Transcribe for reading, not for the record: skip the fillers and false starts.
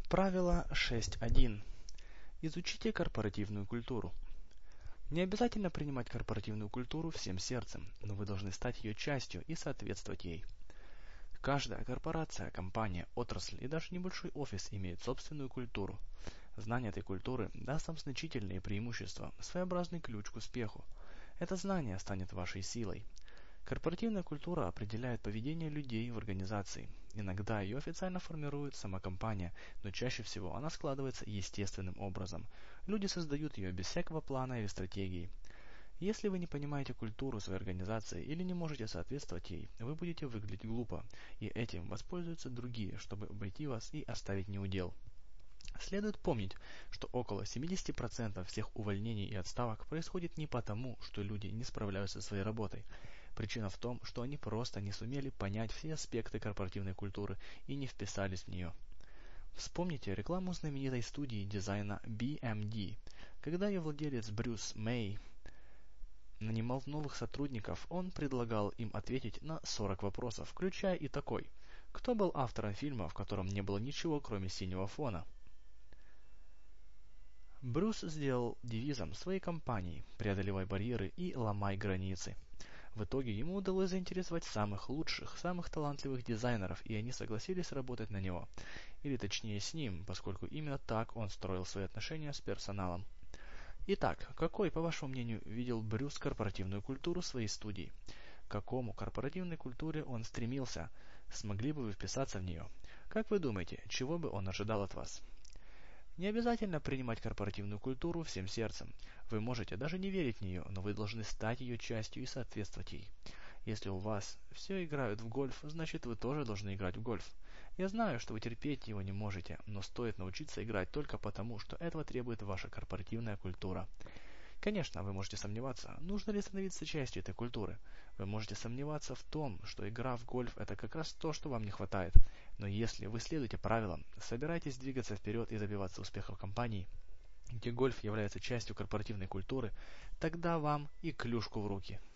Правило 6.1. Изучите корпоративную культуру. Не обязательно принимать корпоративную культуру всем сердцем, но вы должны стать ее частью и соответствовать ей. Каждая корпорация, компания, отрасль и даже небольшой офис имеет собственную культуру. Знание этой культуры даст вам значительные преимущества, своеобразный ключ к успеху. Это знание станет вашей силой. Корпоративная культура определяет поведение людей в организации. Иногда ее официально формирует сама компания, но чаще всего она складывается естественным образом. Люди создают ее без всякого плана или стратегии. Если вы не понимаете культуру своей организации или не можете соответствовать ей, вы будете выглядеть глупо, и этим воспользуются другие, чтобы обойти вас и оставить неудел. Следует помнить, что около 70% всех увольнений и отставок происходит не потому, что люди не справляются со своей работой. Причина в том, что они просто не сумели понять все аспекты корпоративной культуры и не вписались в нее. Вспомните рекламу знаменитой студии дизайна BMD. Когда ее владелец Брюс Мэй нанимал новых сотрудников, он предлагал им ответить на 40 вопросов, включая и такой: кто был автором фильма, в котором не было ничего, кроме синего фона? Брюс сделал девизом своей компании «Преодолевай барьеры и ломай границы». В итоге ему удалось заинтересовать самых лучших, самых талантливых дизайнеров, и они согласились работать на него. Или точнее с ним, поскольку именно так он строил свои отношения с персоналом. Итак, какой, по вашему мнению, видел Брюс корпоративную культуру своей студии? К какому корпоративной культуре он стремился? Смогли бы вы вписаться в нее? Как вы думаете, чего бы он ожидал от вас? Не обязательно принимать корпоративную культуру всем сердцем. Вы можете даже не верить в нее, но вы должны стать ее частью и соответствовать ей. Если у вас все играют в гольф, значит вы тоже должны играть в гольф. Я знаю, что вы терпеть его не можете, но стоит научиться играть только потому, что этого требует ваша корпоративная культура. Конечно, вы можете сомневаться, нужно ли становиться частью этой культуры. Вы можете сомневаться в том, что игра в гольф – это как раз то, что вам не хватает. Но если вы следуете правилам, собираетесь двигаться вперед и добиваться успеха в компании, где гольф является частью корпоративной культуры, тогда вам и клюшку в руки.